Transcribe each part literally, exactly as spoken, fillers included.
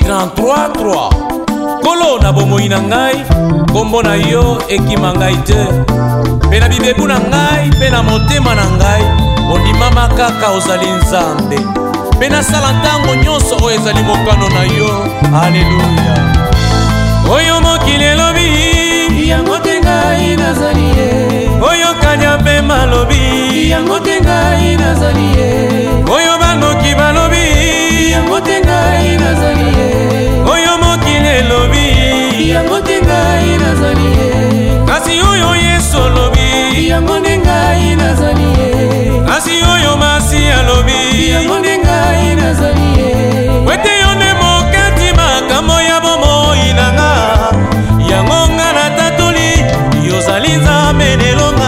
trente-trois trois. Kolo na bomoi na ngai, kombo na yo ekima ngai te. Pe na bibebu na ngai, pe na motema na ngai, ondimama kaka ozali Nzambe. Pe na sala ntango nyonso oyo ezali mokano na yo. Alleluya. Oyo mokili elobi, yango te ngai nazali ye. Oyo kanya mpe malobi, yango te ngai nazali ye. Oyo bandoki balobi, yango te ngai nazali ye. Oyo mokili elobi, yango te ngai nazali ye. Kasi oyo Yesu alobi, yango te ngai nazali ye. Kasi oyo Masi alobi, yango te ngai nazali ye. Wete yo nde mokati makambo ya bomoi na nga, yango nga natatoli yozali Nzambe nelonga.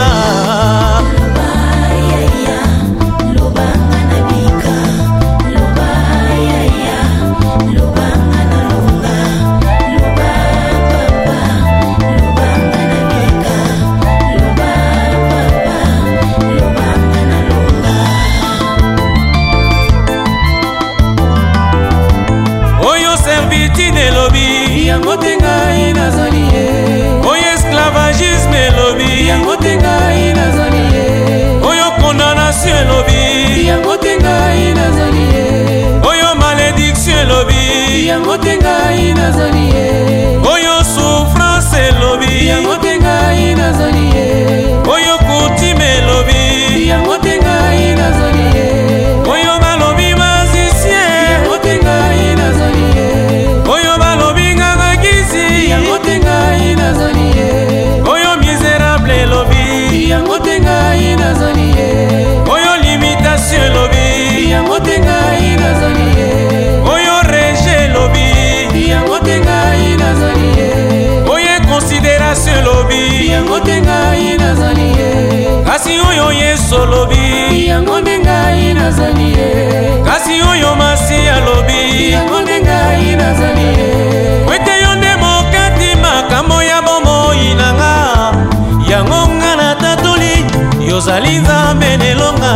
Yango te ngai nazali ye. Oyo esclavagisme elobi, yango te ngai nazali ye. Oyo condamnation elobi, yango te ngai nazali ye. Oyo malédiction elobi, yango te ngai nazali ye. Oyo souffrance elobi, yango te ngai nazali ye. Oyo coutume elobi, yango te ngai nazali ye. Oyo balobi magicien, yango te ngai nazali ye. Oyo balobi yango te ngai nazali ye. Oyo misérable elobi, yango te ngai nazali ye. Oyo limitation elobi, yango te ngai nazali ye. Oyo rejet elobi, yango te ngai nazali ye. Oyo considération elobi, yango te ngai nazali ye. Kasi oyo Yesu alobi, yango te ngai nazali ye. Kasi oyo Masi alobi, yango te ngai nazali ye. Wete yo nde makambo ya bomoi na nga, yango nga natatoli yozali Nzambe nelonga.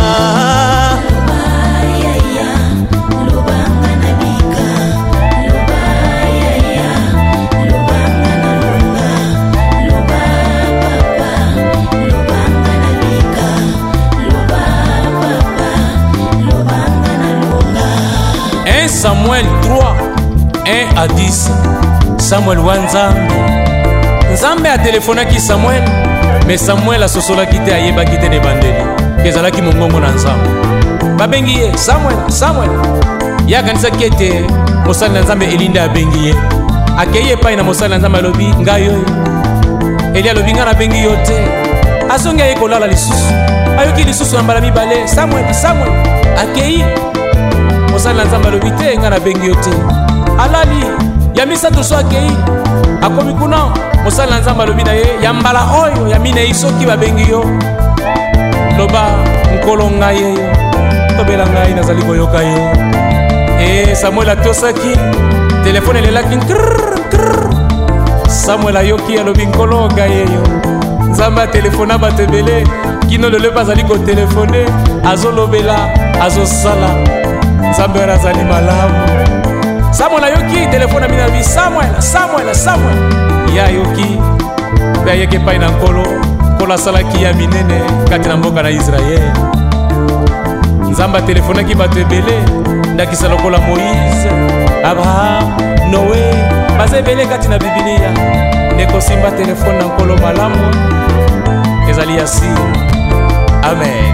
un Samuel trois, un à dix. Samuel wa Nzambe. Nzambe a telefonaki Samuel, mais Samuel asosolaki te, ayebaki te nebandeli kezalaki mongongo na Nzambe. Babengi ye Samuel, Samuel. Ye akanisaki ete mosali na Nzambe Eli nde abengi ye. Akei epai na mosali na Nzambe alobi ngai oyo. Eli alobi nga nabengi yo te. Azongi aye kolala lisusu, ayoki lisusu na mbala mibale. Samuel, Samuel. Akei mosali na Nzambe alobi te nga nabengi yo te. Alali ya misato so akei akomi kuna mosali na Nzambe alobi na ye ya mbala oyo ya minei soki babengi yo loba nkolo ngai ye yo tobela ngai nazali koyoka yo. E Samuel atosaki telefone elelaki krrr krrr. Samuel ayoki alobi nkolo ngai ye yo. Nzambe atelefona bato ebele kino lelo bazali kotelefone azolobela azosala. Nzambe wana azali malamu. Samuel ayoki telefone amina bi Samuel, Samuel, Samuel. Ya yoki pe ayeke pai na nkolo nkolo asalaki ya minene kati na mboka na Israel. Nzambe telefonaki bato ebele ndakisa lokola Moïse, Abraham, Noé baza ebele kati na Biblia. Nekosimba telefone na nkolo malamu ezali ya si. Amen.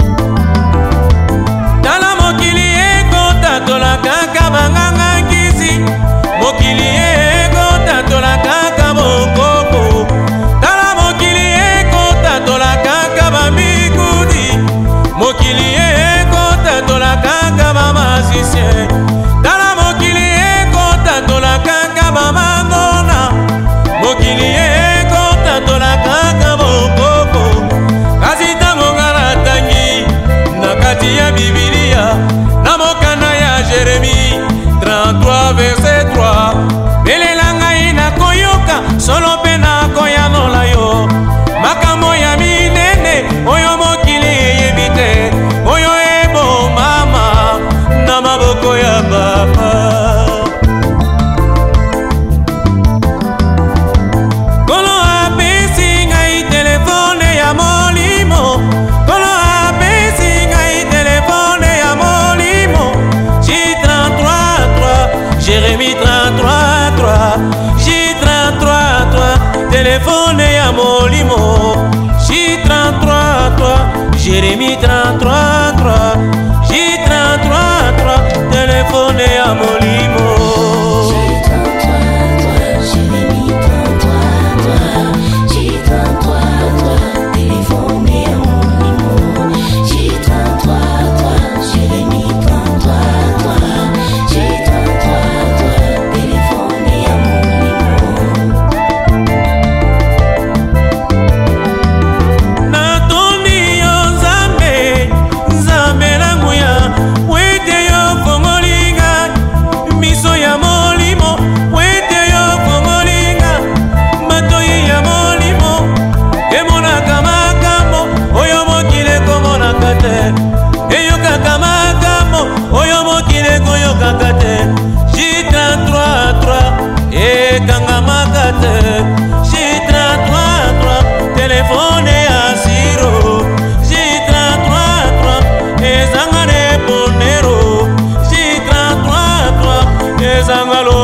Tala mokili ekotatola kaka banganga kisi, mokili ekotatola kaka bokoko. Tala mokili ekotatola kaka bamikudi, mokili ekotatola kaka bamasisien. Tala mokili ekotatola kaka bamangona, mokili ekotatola kaka bokoko. Kasi tango ngana tangi na kati ya Biblia na mokana ya Jeremie Jérémy trente-trois trois, J trente-trois trois, téléphone à Molimo. J trente-trois trois, et Kangamakate. J trente-trois trois, téléphone à Siro. J trente-trois trois, et Zangane Bonero. J trente-trois trois, et Zangalo.